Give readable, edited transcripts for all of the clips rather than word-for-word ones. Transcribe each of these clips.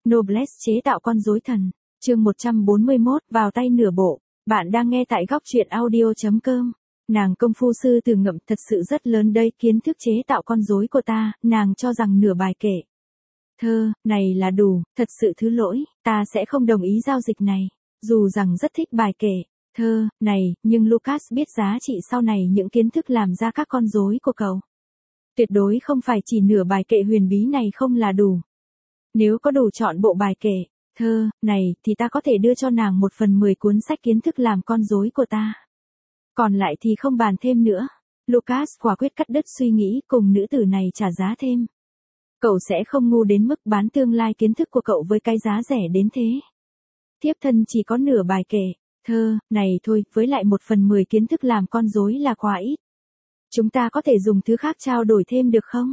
Noblesse chế tạo con rối thần. Chương 141, vào tay nửa bộ. Bạn đang nghe tại góc truyện audio.com. Nàng công phu sư từ Ngậm thật sự rất lớn đây, kiến thức chế tạo con rối của ta, nàng cho rằng nửa bài kể. Thơ, này là đủ, thật sự thứ lỗi, ta sẽ không đồng ý giao dịch này. Dù rằng rất thích bài kể, thơ, này, nhưng Lucas biết giá trị sau này những kiến thức làm ra các con rối của cậu. Tuyệt đối không phải chỉ nửa bài kệ huyền bí này không là đủ. Nếu có đủ chọn bộ bài kệ, thơ, này, thì ta có thể đưa cho nàng 1/10 cuốn sách kiến thức làm con rối của ta. Còn lại thì không bàn thêm nữa. Lucas quả quyết cắt đứt suy nghĩ cùng nữ tử này trả giá thêm. Cậu sẽ không ngu đến mức bán tương lai kiến thức của cậu với cái giá rẻ đến thế. Thiếp thân chỉ có nửa bài kệ, thơ, này thôi, với lại 1/10 kiến thức làm con rối là quá ít. Chúng ta có thể dùng thứ khác trao đổi thêm được không?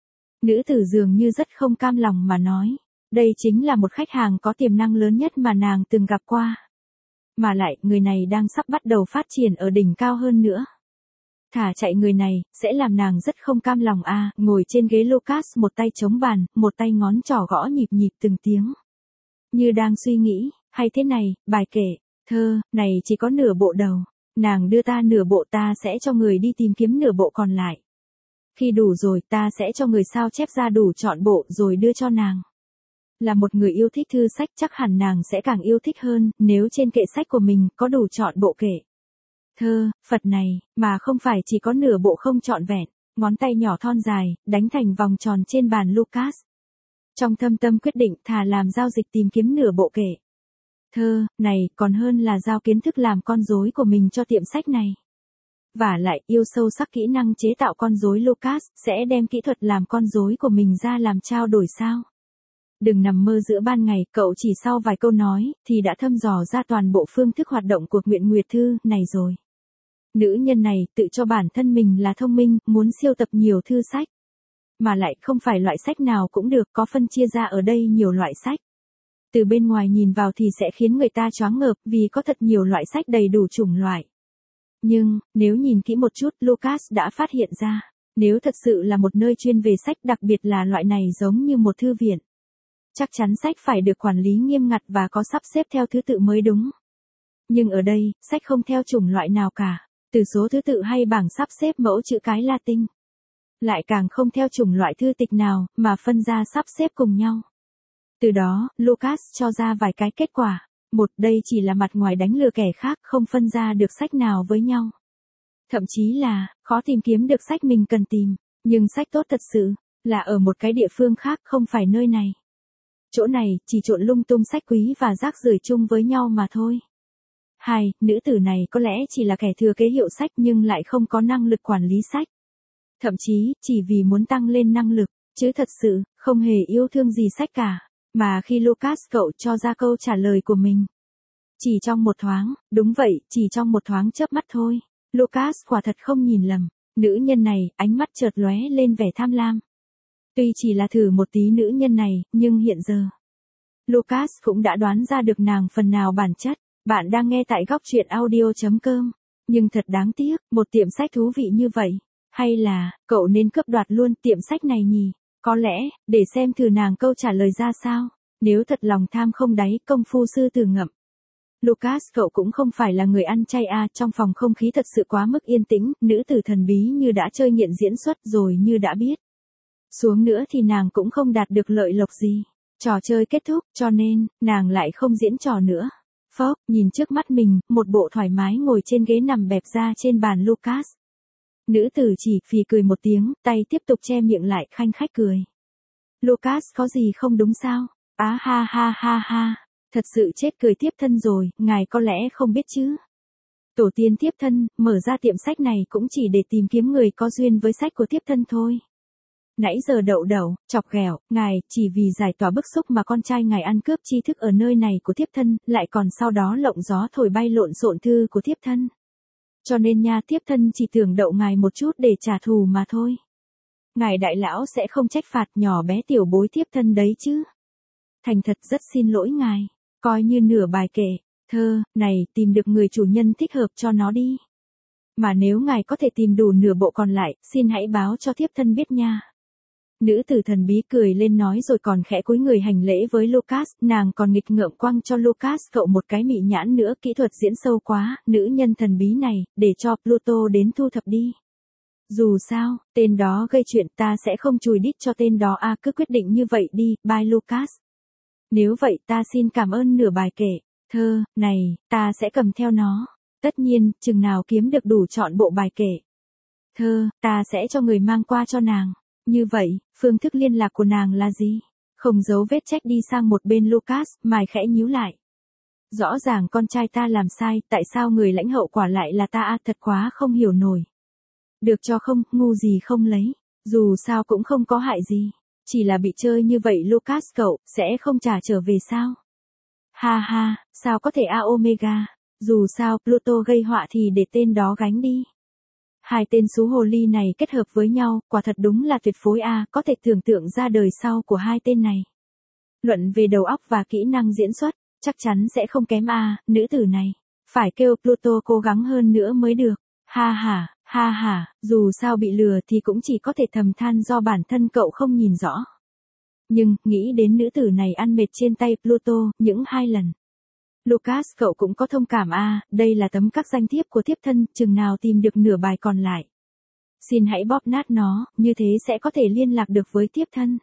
Nữ tử dường như rất không cam lòng mà nói. Đây chính là một khách hàng có tiềm năng lớn nhất mà nàng từng gặp qua. Mà lại, người này đang sắp bắt đầu phát triển ở đỉnh cao hơn nữa. Thả chạy người này, sẽ làm nàng rất không cam lòng ngồi trên ghế Lucas một tay chống bàn, một tay ngón trỏ gõ nhịp nhịp từng tiếng. Như đang suy nghĩ, hay thế này, bài kể, thơ, này chỉ có nửa bộ đầu. Nàng đưa ta nửa bộ, ta sẽ cho người đi tìm kiếm nửa bộ còn lại. Khi đủ rồi ta sẽ cho người sao chép ra đủ trọn bộ rồi đưa cho nàng. Là một người yêu thích thư sách chắc hẳn nàng sẽ càng yêu thích hơn nếu trên kệ sách của mình có đủ trọn bộ kệ. Thơ, Phật này, mà không phải chỉ có nửa bộ không trọn vẹn, ngón tay nhỏ thon dài, đánh thành vòng tròn trên bàn Lucas. Trong thâm tâm quyết định thà làm giao dịch tìm kiếm nửa bộ kệ. Thơ, này, còn hơn là giao kiến thức làm con rối của mình cho tiệm sách này. Vả lại, yêu sâu sắc kỹ năng chế tạo con rối Lucas, sẽ đem kỹ thuật làm con rối của mình ra làm trao đổi sao? Đừng nằm mơ giữa ban ngày, cậu chỉ sau vài câu nói, thì đã thăm dò ra toàn bộ phương thức hoạt động của Nguyện Nguyệt Thư này rồi. Nữ nhân này, tự cho bản thân mình là thông minh, muốn siêu tập nhiều thư sách. Mà lại không phải loại sách nào cũng được, có phân chia ra ở đây nhiều loại sách. Từ bên ngoài nhìn vào thì sẽ khiến người ta choáng ngợp vì có thật nhiều loại sách đầy đủ chủng loại. Nhưng, nếu nhìn kỹ một chút, Lucas đã phát hiện ra, nếu thật sự là một nơi chuyên về sách, đặc biệt là loại này giống như một thư viện, chắc chắn sách phải được quản lý nghiêm ngặt và có sắp xếp theo thứ tự mới đúng. Nhưng ở đây, sách không theo chủng loại nào cả, từ số thứ tự hay bảng sắp xếp mẫu chữ cái Latin. Lại càng không theo chủng loại thư tịch nào, mà phân ra sắp xếp cùng nhau. Từ đó, Lucas cho ra vài cái kết quả. Một, đây chỉ là mặt ngoài đánh lừa kẻ khác, không phân ra được sách nào với nhau. Thậm chí là, khó tìm kiếm được sách mình cần tìm. Nhưng sách tốt thật sự, là ở một cái địa phương khác, không phải nơi này. Chỗ này, chỉ trộn lung tung sách quý và rác rưởi chung với nhau mà thôi. 2. Nữ tử này có lẽ chỉ là kẻ thừa kế hiệu sách nhưng lại không có năng lực quản lý sách. Thậm chí, chỉ vì muốn tăng lên năng lực, chứ thật sự, không hề yêu thương gì sách cả. Mà khi Lucas cậu cho ra câu trả lời của mình. Chỉ trong một thoáng, đúng vậy, chỉ trong một thoáng chớp mắt thôi. Lucas quả thật không nhìn lầm. Nữ nhân này, ánh mắt chợt lóe lên vẻ tham lam. Tuy chỉ là thử một tí nữ nhân này, nhưng hiện giờ, Lucas cũng đã đoán ra được nàng phần nào bản chất. Bạn đang nghe tại góc truyện audio.com. Nhưng thật đáng tiếc, một tiệm sách thú vị như vậy. Hay là, cậu nên cướp đoạt luôn tiệm sách này nhỉ? Có lẽ, để xem thử nàng câu trả lời ra sao. Nếu thật lòng tham không đáy, công phu sư từ Ngậm. Lucas cậu cũng không phải là người ăn chay trong phòng không khí thật sự quá mức yên tĩnh, nữ tử thần bí như đã chơi nghiện diễn xuất rồi như đã biết. Xuống nữa thì nàng cũng không đạt được lợi lộc gì. Trò chơi kết thúc, cho nên, nàng lại không diễn trò nữa. Phốc, nhìn trước mắt mình, một bộ thoải mái ngồi trên ghế nằm bẹp ra trên bàn Lucas. Nữ tử chỉ phì cười một tiếng, tay tiếp tục che miệng lại khanh khách cười. Lucas có gì không đúng sao? Ha ha ha ha, thật sự chết cười tiếp thân rồi, ngài có lẽ không biết chứ. Tổ tiên tiếp thân, mở ra tiệm sách này cũng chỉ để tìm kiếm người có duyên với sách của tiếp thân thôi. Nãy giờ đậu đậu, chọc ghẹo, ngài, chỉ vì giải tỏa bức xúc mà con trai ngài ăn cướp tri thức ở nơi này của tiếp thân, lại còn sau đó lộng gió thổi bay lộn xộn thư của tiếp thân. Cho nên nha, tiếp thân chỉ tưởng đậu ngài một chút để trả thù mà thôi. Ngài đại lão sẽ không trách phạt nhỏ bé tiểu bối tiếp thân đấy chứ. Thành thật rất xin lỗi ngài, coi như nửa bài kệ, thơ, này, tìm được người chủ nhân thích hợp cho nó đi. Mà nếu ngài có thể tìm đủ nửa bộ còn lại, xin hãy báo cho tiếp thân biết nha. Nữ tử thần bí cười lên nói rồi còn khẽ cúi người hành lễ với Lucas, nàng còn nghịch ngợm quăng cho Lucas cậu một cái mị nhãn nữa, kỹ thuật diễn sâu quá, nữ nhân thần bí này, để cho Pluto đến thu thập đi. Dù sao, tên đó gây chuyện ta sẽ không chùi đít cho tên đó cứ quyết định như vậy đi, bye Lucas. Nếu vậy ta xin cảm ơn nửa bài kể, thơ, này, ta sẽ cầm theo nó. Tất nhiên, chừng nào kiếm được đủ trọn bộ bài kể. Thơ, ta sẽ cho người mang qua cho nàng. Như vậy, phương thức liên lạc của nàng là gì? Không giấu vết trách đi sang một bên Lucas, mày khẽ nhíu lại. Rõ ràng con trai ta làm sai, tại sao người lãnh hậu quả lại là ta thật quá không hiểu nổi. Được cho không, ngu gì không lấy, dù sao cũng không có hại gì. Chỉ là bị chơi như vậy Lucas cậu, sẽ không trả trở về sao? Ha ha, sao có thể Omega, dù sao Pluto gây họa thì để tên đó gánh đi. Hai tên xú hồ ly này kết hợp với nhau, quả thật đúng là tuyệt phối có thể tưởng tượng ra đời sau của hai tên này. Luận về đầu óc và kỹ năng diễn xuất, chắc chắn sẽ không kém nữ tử này. Phải kêu Pluto cố gắng hơn nữa mới được. Ha ha, dù sao bị lừa thì cũng chỉ có thể thầm than do bản thân cậu không nhìn rõ. Nhưng, nghĩ đến nữ tử này ăn mệt trên tay Pluto, những 2 lần. Lucas cậu cũng có thông cảm đây là tấm các danh thiếp của thiếp thân, chừng nào tìm được nửa bài còn lại. Xin hãy bóp nát nó, như thế sẽ có thể liên lạc được với thiếp thân.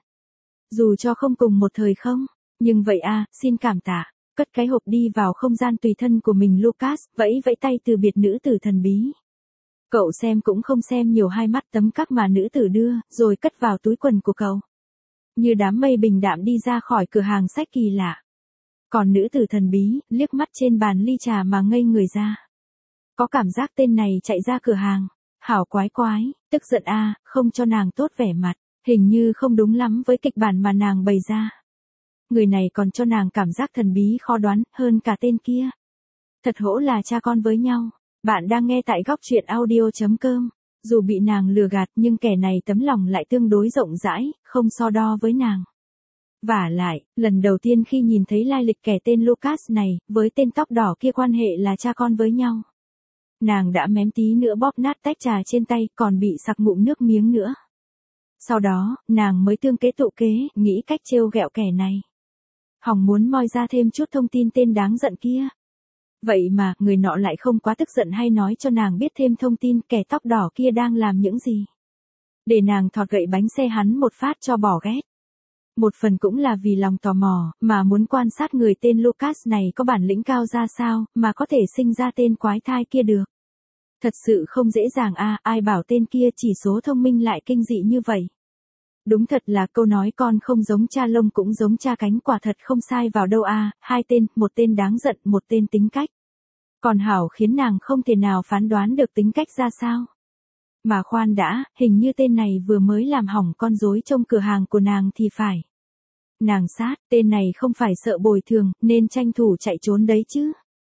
Dù cho không cùng một thời không, nhưng vậy xin cảm tạ. Cất cái hộp đi vào không gian tùy thân của mình Lucas, vẫy tay từ biệt nữ tử thần bí. Cậu xem cũng không xem nhiều, hai mắt tấm các mà nữ tử đưa, rồi cất vào túi quần của cậu. Như đám mây bình đạm đi ra khỏi cửa hàng sách kỳ lạ. Còn nữ tử thần bí, liếc mắt trên bàn ly trà mà ngây người ra. Có cảm giác tên này chạy ra cửa hàng. Hảo quái, tức giận không cho nàng tốt vẻ mặt. Hình như không đúng lắm với kịch bản mà nàng bày ra. Người này còn cho nàng cảm giác thần bí khó đoán hơn cả tên kia. Thật hổ là cha con với nhau. Bạn đang nghe tại góc truyện audio.com. Dù bị nàng lừa gạt nhưng kẻ này tấm lòng lại tương đối rộng rãi, không so đo với nàng. Vả lại, lần đầu tiên khi nhìn thấy lai lịch kẻ tên Lucas này, với tên tóc đỏ kia quan hệ là cha con với nhau. Nàng đã mém tí nữa bóp nát tách trà trên tay, còn bị sặc ngụm nước miếng nữa. Sau đó, nàng mới tương kế tụ kế, nghĩ cách trêu ghẹo kẻ này. Hỏng muốn moi ra thêm chút thông tin tên đáng giận kia. Vậy mà, người nọ lại không quá tức giận hay nói cho nàng biết thêm thông tin kẻ tóc đỏ kia đang làm những gì. Để nàng thọt gậy bánh xe hắn một phát cho bỏ ghét. Một phần cũng là vì lòng tò mò, mà muốn quan sát người tên Lucas này có bản lĩnh cao ra sao, mà có thể sinh ra tên quái thai kia được. Thật sự không dễ dàng ai bảo tên kia chỉ số thông minh lại kinh dị như vậy. Đúng thật là câu nói con không giống cha lông cũng giống cha cánh, quả thật không sai vào đâu hai tên, một tên đáng giận, một tên tính cách. Còn hảo khiến nàng không thể nào phán đoán được tính cách ra sao. Mà khoan đã, hình như tên này vừa mới làm hỏng con rối trong cửa hàng của nàng thì phải. Nàng sát, tên này không phải sợ bồi thường, nên tranh thủ chạy trốn đấy chứ.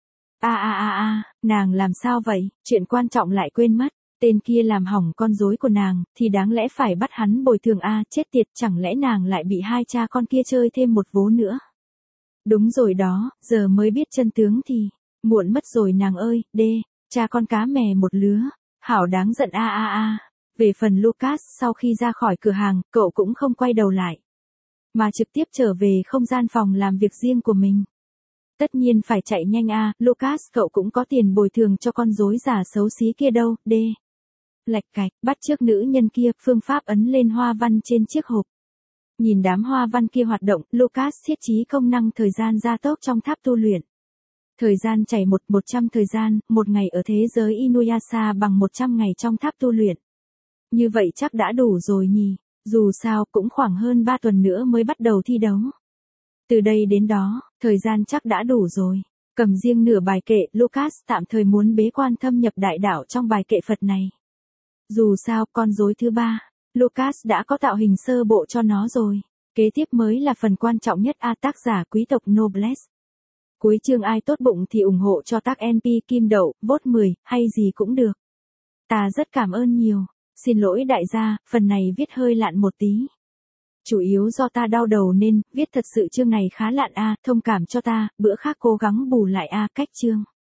Nàng làm sao vậy, chuyện quan trọng lại quên mất. Tên kia làm hỏng con rối của nàng, thì đáng lẽ phải bắt hắn bồi thường chết tiệt, chẳng lẽ nàng lại bị hai cha con kia chơi thêm một vố nữa. Đúng rồi đó, giờ mới biết chân tướng thì, muộn mất rồi nàng ơi, cha con cá mè một lứa, hảo đáng giận Về phần Lucas, sau khi ra khỏi cửa hàng, cậu cũng không quay đầu lại. Mà trực tiếp trở về không gian phòng làm việc riêng của mình. Tất nhiên phải chạy nhanh Lucas cậu cũng có tiền bồi thường cho con rối giả xấu xí kia đâu, Lạch cạch, bắt chước nữ nhân kia, phương pháp ấn lên hoa văn trên chiếc hộp. Nhìn đám hoa văn kia hoạt động, Lucas thiết trí công năng thời gian gia tốc trong tháp tu luyện. Thời gian chảy 100 thời gian, một ngày ở thế giới Inuyasha bằng 100 ngày trong tháp tu luyện. Như vậy chắc đã đủ rồi nhỉ, dù sao cũng khoảng hơn 3 tuần nữa mới bắt đầu thi đấu. Từ đây đến đó, thời gian chắc đã đủ rồi. Cầm riêng nửa bài kệ, Lucas tạm thời muốn bế quan thâm nhập đại đạo trong bài kệ Phật này. Dù sao, con rối thứ 3, Lucas đã có tạo hình sơ bộ cho nó rồi. Kế tiếp mới là phần quan trọng nhất tác giả quý tộc Noblesse. Cuối chương ai tốt bụng thì ủng hộ cho tác NP Kim Đậu, vote 10, hay gì cũng được. Ta rất cảm ơn nhiều. Xin lỗi đại gia, phần này viết hơi lạn một tí. Chủ yếu do ta đau đầu nên, viết thật sự chương này khá lạn thông cảm cho ta, bữa khác cố gắng bù lại cách chương.